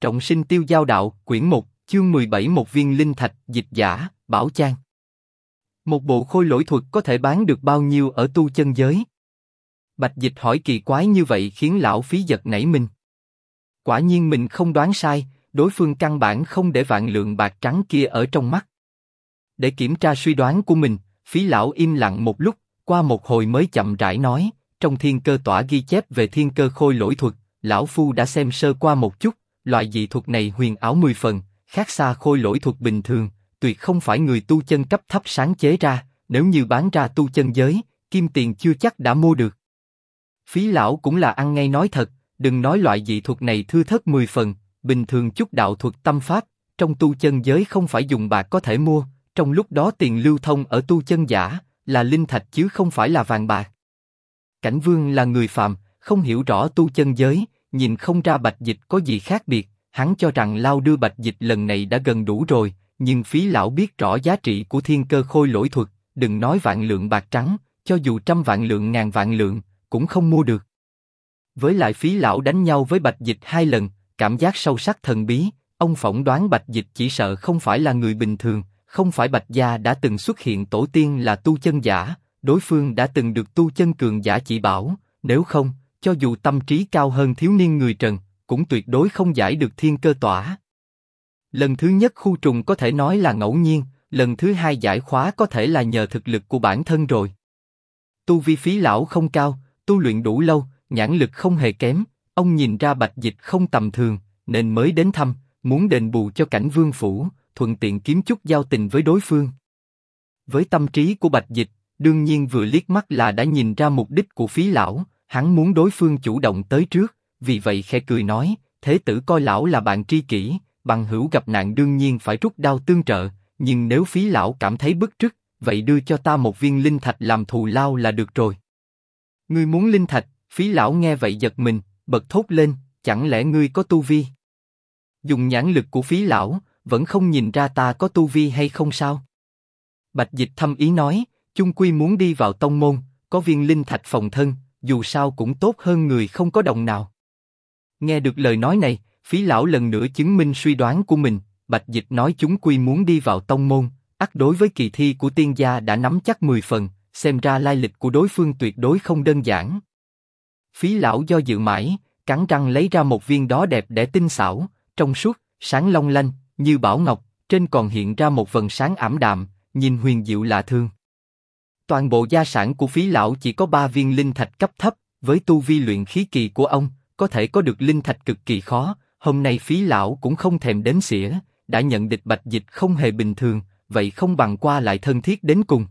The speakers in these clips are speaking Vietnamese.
Trọng sinh tiêu giao đạo, quyển 1, chương 17. Một viên linh thạch, dịch giả, Bảo Chan. Một bộ khôi lỗi thuật có thể bán được bao nhiêu ở tu chân giới? Bạch Dịch hỏi kỳ quái như vậy khiến lão Phí giật nảy mình. Quả nhiên mình không đoán sai, đối phương căn bản không để vạn lượng bạc trắng kia ở trong mắt. Để kiểm tra suy đoán của mình, Phí lão im lặng một lúc, qua một hồi mới chậm rãi nói, trong thiên cơ tỏa ghi chép về thiên cơ khôi lỗi thuật, lão phu đã xem sơ qua một chút, loại dị thuật này huyền ảo 10 phần, khác xa khôi lỗi thuật bình thường, tuyệt không phải người tu chân cấp thấp sáng chế ra, nếu như bán ra tu chân giới, kim tiền chưa chắc đã mua được. Phí lão cũng là ăn ngay nói thật, đừng nói loại dị thuật này thưa thớt 10 phần, bình thường chút đạo thuật tâm pháp, trong tu chân giới không phải dùng bạc có thể mua, trong lúc đó tiền lưu thông ở tu chân giả, là linh thạch chứ không phải là vàng bạc. Cảnh Vương là người phàm, không hiểu rõ tu chân giới, nhìn không ra Bạch Dịch có gì khác biệt, hắn cho rằng lao đưa Bạch Dịch lần này đã gần đủ rồi, nhưng Phí lão biết rõ giá trị của thiên cơ khôi lỗi thuật, đừng nói vạn lượng bạc trắng, cho dù 100 vạn lượng 1000 vạn lượng, cũng không mua được. Với lại Phí lão đánh nhau với Bạch Dịch 2 lần, cảm giác sâu sắc thần bí, ông phỏng đoán Bạch Dịch chỉ sợ không phải là người bình thường, không phải Bạch gia đã từng xuất hiện tổ tiên là tu chân giả, đối phương đã từng được tu chân cường giả chỉ bảo, nếu không, cho dù tâm trí cao hơn thiếu niên người Trần, cũng tuyệt đối không giải được thiên cơ tỏa. Lần thứ nhất khu trùng có thể nói là ngẫu nhiên, lần thứ hai giải khóa có thể là nhờ thực lực của bản thân rồi. Tu vi Phí lão không cao, tu luyện đủ lâu, nhãn lực không hề kém, ông nhìn ra Bạch Dịch không tầm thường, nên mới đến thăm, muốn đền bù cho Cảnh Vương phủ, thuận tiện kiếm chút giao tình với đối phương. Với tâm trí của Bạch Dịch, đương nhiên vừa liếc mắt là đã nhìn ra mục đích của Phí lão, hắn muốn đối phương chủ động tới trước, vì vậy khẽ cười nói, thế tử coi lão là bạn tri kỷ, bằng hữu gặp nạn đương nhiên phải rút đao tương trợ, nhưng nếu Phí lão cảm thấy bức trức, vậy đưa cho ta một viên linh thạch làm thù lao là được rồi. Ngươi muốn linh thạch? Phí lão nghe vậy giật mình, bật thốt lên, chẳng lẽ ngươi có tu vi? Dùng nhãn lực của Phí lão, vẫn không nhìn ra ta có tu vi hay không sao? Bạch Dịch thâm ý nói, chung quy muốn đi vào tông môn, có viên linh thạch phòng thân, dù sao cũng tốt hơn người không có đồng nào. Nghe được lời nói này, Phí lão lần nữa chứng minh suy đoán của mình. Bạch Dịch nói chúng quy muốn đi vào tông môn, ắt đối với kỳ thi của tiên gia đã nắm chắc 10 phần, xem ra lai lịch của đối phương tuyệt đối không đơn giản. Phí lão do dự mãi, cắn răng lấy ra một viên đó đẹp đẽ tinh xảo, trong suốt, sáng long lanh, như bảo ngọc, trên còn hiện ra một vầng sáng ảm đạm, nhìn huyền diệu lạ thường. Toàn bộ gia sản của Phí lão chỉ có 3 viên linh thạch cấp thấp, với tu vi luyện khí kỳ của ông, có thể có được linh thạch cực kỳ khó. Hôm nay Phí lão cũng không thèm đếm xỉa, đã nhận định Bạch Dịch không hề bình thường, vậy không bằng qua lại thân thiết đến cùng.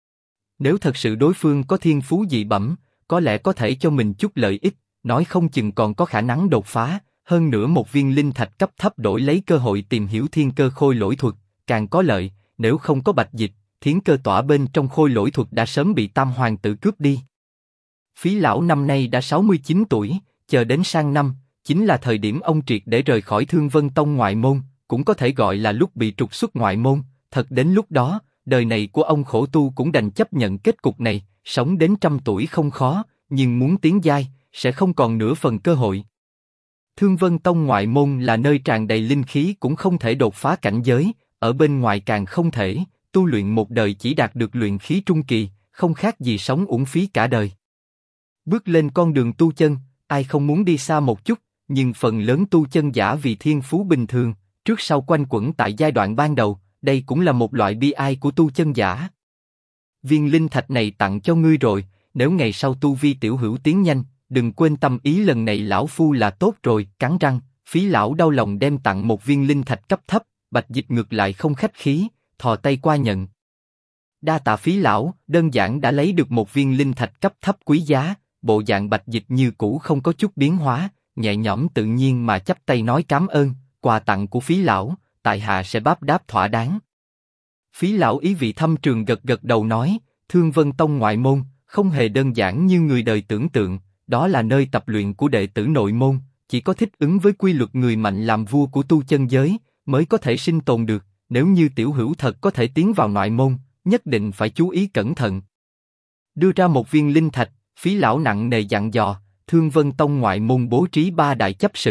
Nếu thật sự đối phương có thiên phú dị bẩm, có lẽ có thể cho mình chút lợi ích, nói không chừng còn có khả năng đột phá. Hơn nữa một viên linh thạch cấp thấp đổi lấy cơ hội tìm hiểu thiên cơ khôi lỗi thuật, càng có lợi. Nếu không có Bạch Dịch, thiên cơ tỏa bên trong khôi lỗi thuật đã sớm bị Tam Hoàng tử cướp đi. Phí lão năm nay đã 69 tuổi, chờ đến sang năm, chính là thời điểm ông triệt để rời khỏi Thương Vân Tông ngoại môn, cũng có thể gọi là lúc bị trục xuất ngoại môn. Thật đến lúc đó, đời này của ông khổ tu cũng đành chấp nhận kết cục này, sống đến 100 tuổi không khó, nhưng muốn tiến giai, sẽ không còn nửa phần cơ hội. Thương Vân Tông ngoại môn là nơi tràn đầy linh khí cũng không thể đột phá cảnh giới, ở bên ngoài càng không thể, tu luyện một đời chỉ đạt được luyện khí trung kỳ, không khác gì sống uổng phí cả đời. Bước lên con đường tu chân, ai không muốn đi xa một chút, nhưng phần lớn tu chân giả vì thiên phú bình thường, trước sau quanh quẩn tại giai đoạn ban đầu, đây cũng là một loại bi ai của tu chân giả. Viên linh thạch này tặng cho ngươi rồi, nếu ngày sau tu vi tiểu hữu tiến nhanh, đừng quên tâm ý lần này lão phu là tốt rồi. Cắn răng, Phí lão đau lòng đem tặng một viên linh thạch cấp thấp, Bạch Dịch ngược lại không khách khí, thò tay qua nhận. Đa tạ Phí lão, đơn giản đã lấy được một viên linh thạch cấp thấp quý giá, bộ dạng Bạch Dịch như cũ không có chút biến hóa, nhẹ nhõm tự nhiên mà chắp tay nói cảm ơn, quà tặng của Phí lão, tại hạ sẽ đáp đáp thỏa đáng. Phí lão ý vị thâm trường gật gật đầu nói, Thương Vân Tông ngoại môn, không hề đơn giản như người đời tưởng tượng, đó là nơi tập luyện của đệ tử nội môn, chỉ có thích ứng với quy luật người mạnh làm vua của tu chân giới, mới có thể sinh tồn được, nếu như tiểu hữu thật có thể tiến vào ngoại môn, nhất định phải chú ý cẩn thận. Đưa ra một viên linh thạch, Phí lão nặng nề dặn dò, Thương Vân Tông ngoại môn bố trí 3 đại chấp sự,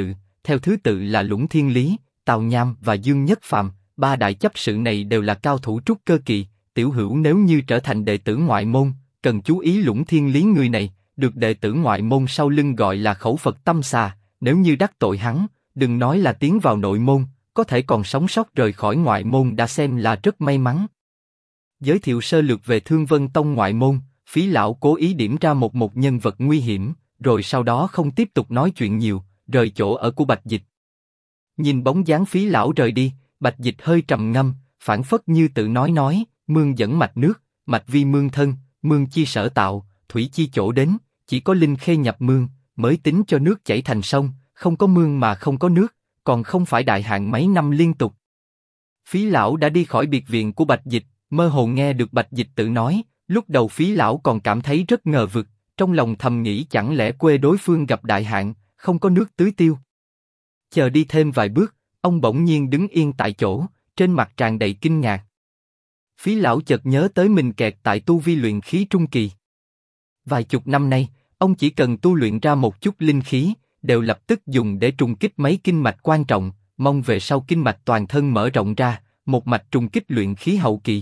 theo thứ tự là Lũng Thiên Lý, Tào Nham và Dương Nhất Phàm. Ba đại chấp sự này đều là cao thủ trúc cơ kỳ. Tiểu Hữu nếu như trở thành đệ tử ngoại môn, cần chú ý Lũng Thiên Lý người này, được đệ tử ngoại môn sau lưng gọi là khẩu Phật tâm xà. Nếu như đắc tội hắn, đừng nói là tiến vào nội môn, có thể còn sống sót rời khỏi ngoại môn đã xem là rất may mắn. Giới thiệu sơ lược về Thương Vân Tông ngoại môn, Phí lão cố ý điểm ra một nhân vật nguy hiểm, rồi sau đó không tiếp tục nói chuyện nhiều, rời chỗ ở của Bạch Dịch. Nhìn bóng dáng Phí lão rời đi, Bạch Dịch hơi trầm ngâm, phảng phất như tự nói, mương dẫn mạch nước, mạch vi mương thân, mương chi sở tạo, thủy chi chỗ đến, chỉ có linh khê nhập mương, mới tính cho nước chảy thành sông, không có mương mà không có nước, còn không phải đại hạn mấy năm liên tục. Phí lão đã đi khỏi biệt viện của Bạch Dịch, mơ hồ nghe được Bạch Dịch tự nói, lúc đầu Phí lão còn cảm thấy rất ngờ vực, trong lòng thầm nghĩ chẳng lẽ quê đối phương gặp đại hạn, không có nước tưới tiêu. Chờ đi thêm vài bước, ông bỗng nhiên đứng yên tại chỗ, trên mặt tràn đầy kinh ngạc. Phí lão chợt nhớ tới mình kẹt tại tu vi luyện khí trung kỳ. Vài chục năm nay, ông chỉ cần tu luyện ra một chút linh khí, đều lập tức dùng để trùng kích mấy kinh mạch quan trọng, mong về sau kinh mạch toàn thân mở rộng ra, một mạch trùng kích luyện khí hậu kỳ.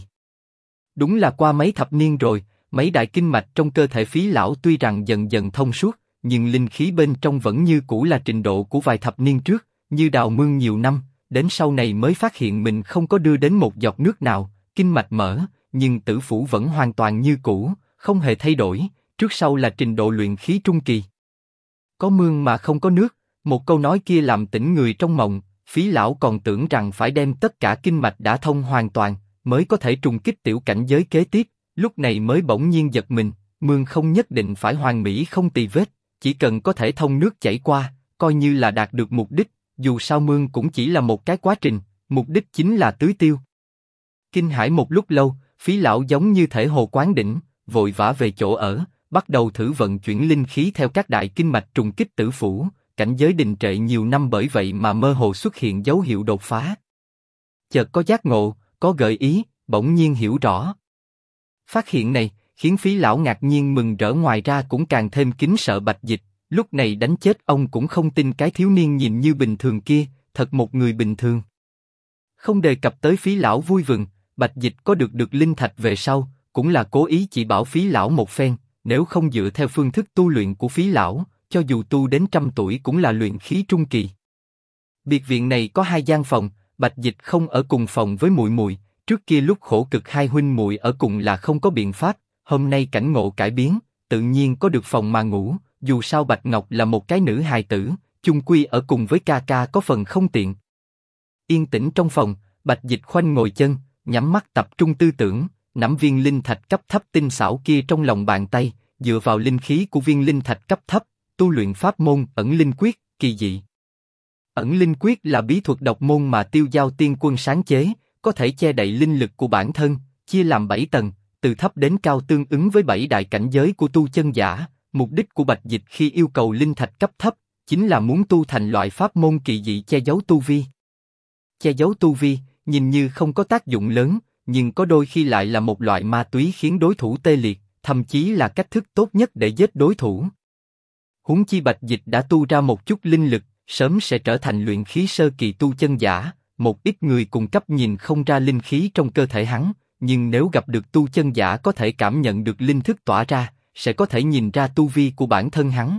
Đúng là qua mấy thập niên rồi, mấy đại kinh mạch trong cơ thể Phí lão tuy rằng dần dần thông suốt, nhưng linh khí bên trong vẫn như cũ là trình độ của vài thập niên trước, như đào mương nhiều năm, đến sau này mới phát hiện mình không có đưa đến một giọt nước nào, kinh mạch mở, nhưng tử phủ vẫn hoàn toàn như cũ, không hề thay đổi, trước sau là trình độ luyện khí trung kỳ. Có mương mà không có nước, một câu nói kia làm tỉnh người trong mộng, Phí lão còn tưởng rằng phải đem tất cả kinh mạch đã thông hoàn toàn, mới có thể trùng kích tiểu cảnh giới kế tiếp, lúc này mới bỗng nhiên giật mình, mương không nhất định phải hoàn mỹ không tì vết, chỉ cần có thể thông nước chảy qua, coi như là đạt được mục đích, dù sao mương cũng chỉ là một cái quá trình, mục đích chính là tưới tiêu. Kinh hãi một lúc lâu, Phí lão giống như thể hồ quán đỉnh, vội vã về chỗ ở, bắt đầu thử vận chuyển linh khí theo các đại kinh mạch trùng kích tử phủ, cảnh giới đình trệ nhiều năm bởi vậy mà mơ hồ xuất hiện dấu hiệu đột phá. Chợt có giác ngộ, có gợi ý, bỗng nhiên hiểu rõ. Phát hiện này khiến Phí lão ngạc nhiên mừng rỡ, ngoài ra cũng càng thêm kính sợ Bạch Dịch. Lúc này đánh chết ông cũng không tin cái thiếu niên nhìn như bình thường kia, thật một người bình thường. Không đề cập tới Phí lão vui mừng, Bạch Dịch có được linh thạch về sau, cũng là cố ý chỉ bảo Phí lão một phen, nếu không dựa theo phương thức tu luyện của Phí lão, cho dù tu đến 100 tuổi cũng là luyện khí trung kỳ. Biệt viện này có 2 gian phòng, Bạch Dịch không ở cùng phòng với muội muội, trước kia lúc khổ cực hai huynh muội ở cùng là không có biện pháp, hôm nay cảnh ngộ cải biến, tự nhiên có được phòng mà ngủ, dù sao Bạch Ngọc là một cái nữ hài tử, chung quy ở cùng với ca ca có phần không tiện. Yên tĩnh trong phòng, Bạch Dịch khoanh ngồi chân, nhắm mắt tập trung tư tưởng, nắm viên linh thạch cấp thấp tinh xảo kia trong lòng bàn tay, dựa vào linh khí của viên linh thạch cấp thấp, tu luyện pháp môn ẩn linh quyết, kỳ dị. Ẩn linh quyết là bí thuật độc môn mà Tiêu Giao Tiên Quân sáng chế, có thể che đậy linh lực của bản thân, chia làm 7 tầng, từ thấp đến cao tương ứng với 7 đại cảnh giới của tu chân giả. Mục đích của Bạch Dịch khi yêu cầu linh thạch cấp thấp, chính là muốn tu thành loại pháp môn kỳ dị che giấu tu vi. Che giấu tu vi, nhìn như không có tác dụng lớn, nhưng có đôi khi lại là một loại ma túy khiến đối thủ tê liệt, thậm chí là cách thức tốt nhất để giết đối thủ. Huống chi Bạch Dịch đã tu ra một chút linh lực, sớm sẽ trở thành luyện khí sơ kỳ tu chân giả. Một ít người cùng cấp nhìn không ra linh khí trong cơ thể hắn, nhưng nếu gặp được tu chân giả có thể cảm nhận được linh thức tỏa ra, sẽ có thể nhìn ra tu vi của bản thân hắn.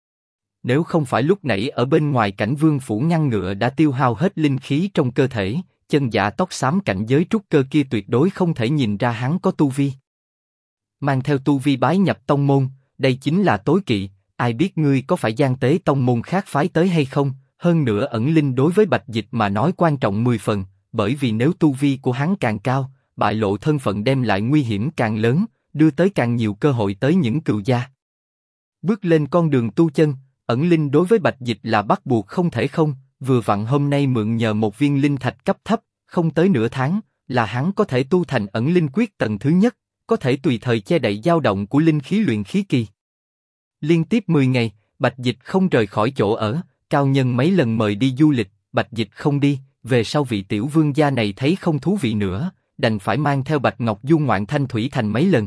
Nếu không phải lúc nãy ở bên ngoài cảnh vương phủ ngăn ngựa đã tiêu hao hết linh khí trong cơ thể, chân giả tóc xám cảnh giới trúc cơ kia tuyệt đối không thể nhìn ra hắn có tu vi. Mang theo tu vi bái nhập tông môn, đây chính là tối kỵ, ai biết ngươi có phải gian tế tông môn khác phái tới hay không, hơn nữa ẩn linh đối với Bạch Dịch mà nói quan trọng 10 phần, bởi vì nếu tu vi của hắn càng cao, bại lộ thân phận đem lại nguy hiểm càng lớn, đưa tới càng nhiều cơ hội tới những cừu gia. Bước lên con đường tu chân, ẩn linh đối với Bạch Dịch là bắt buộc không thể không, vừa vặn hôm nay mượn nhờ một viên linh thạch cấp thấp, không tới nửa tháng, là hắn có thể tu thành ẩn linh quyết tầng thứ nhất, có thể tùy thời che đậy dao động của linh khí luyện khí kỳ. Liên tiếp 10 ngày, Bạch Dịch không rời khỏi chỗ ở, cao nhân mấy lần mời đi du lịch, Bạch Dịch không đi, về sau vị tiểu vương gia này thấy không thú vị nữa, đành phải mang theo Bạch Ngọc du ngoạn Thanh Thủy Thành mấy lần.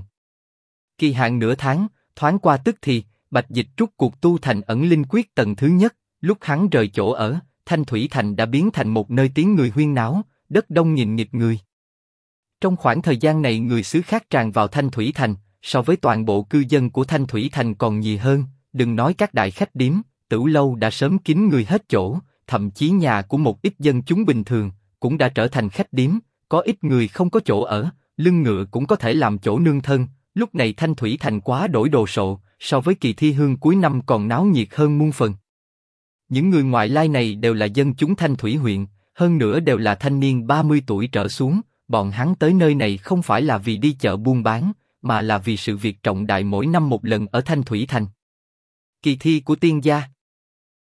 Kỳ hạn nửa tháng, thoáng qua tức thì, Bạch Dịch rút cuộc tu thành ẩn linh quyết tầng thứ nhất, Lúc hắn rời chỗ ở, Thanh Thủy Thành đã biến thành một nơi tiếng người huyên náo, đất đông nghìn nghịt người. Trong khoảng thời gian này người xứ khác tràn vào Thanh Thủy Thành, so với toàn bộ cư dân của Thanh Thủy Thành còn nhiều hơn, đừng nói các đại khách điếm, tửu lâu đã sớm kín người hết chỗ, thậm chí nhà của một ít dân chúng bình thường, cũng đã trở thành khách điếm, có ít người không có chỗ ở, lưng ngựa cũng có thể làm chỗ nương thân, lúc này Thanh Thủy Thành quá đổi đồ sộ, so với kỳ thi hương cuối năm còn náo nhiệt hơn muôn phần. Những người ngoại lai này đều là dân chúng Thanh Thủy huyện, hơn nữa đều là thanh niên 30 tuổi trở xuống, bọn hắn tới nơi này không phải là vì đi chợ buôn bán, mà là vì sự việc trọng đại mỗi năm một lần ở Thanh Thủy Thành. Kỳ thi của tiên gia.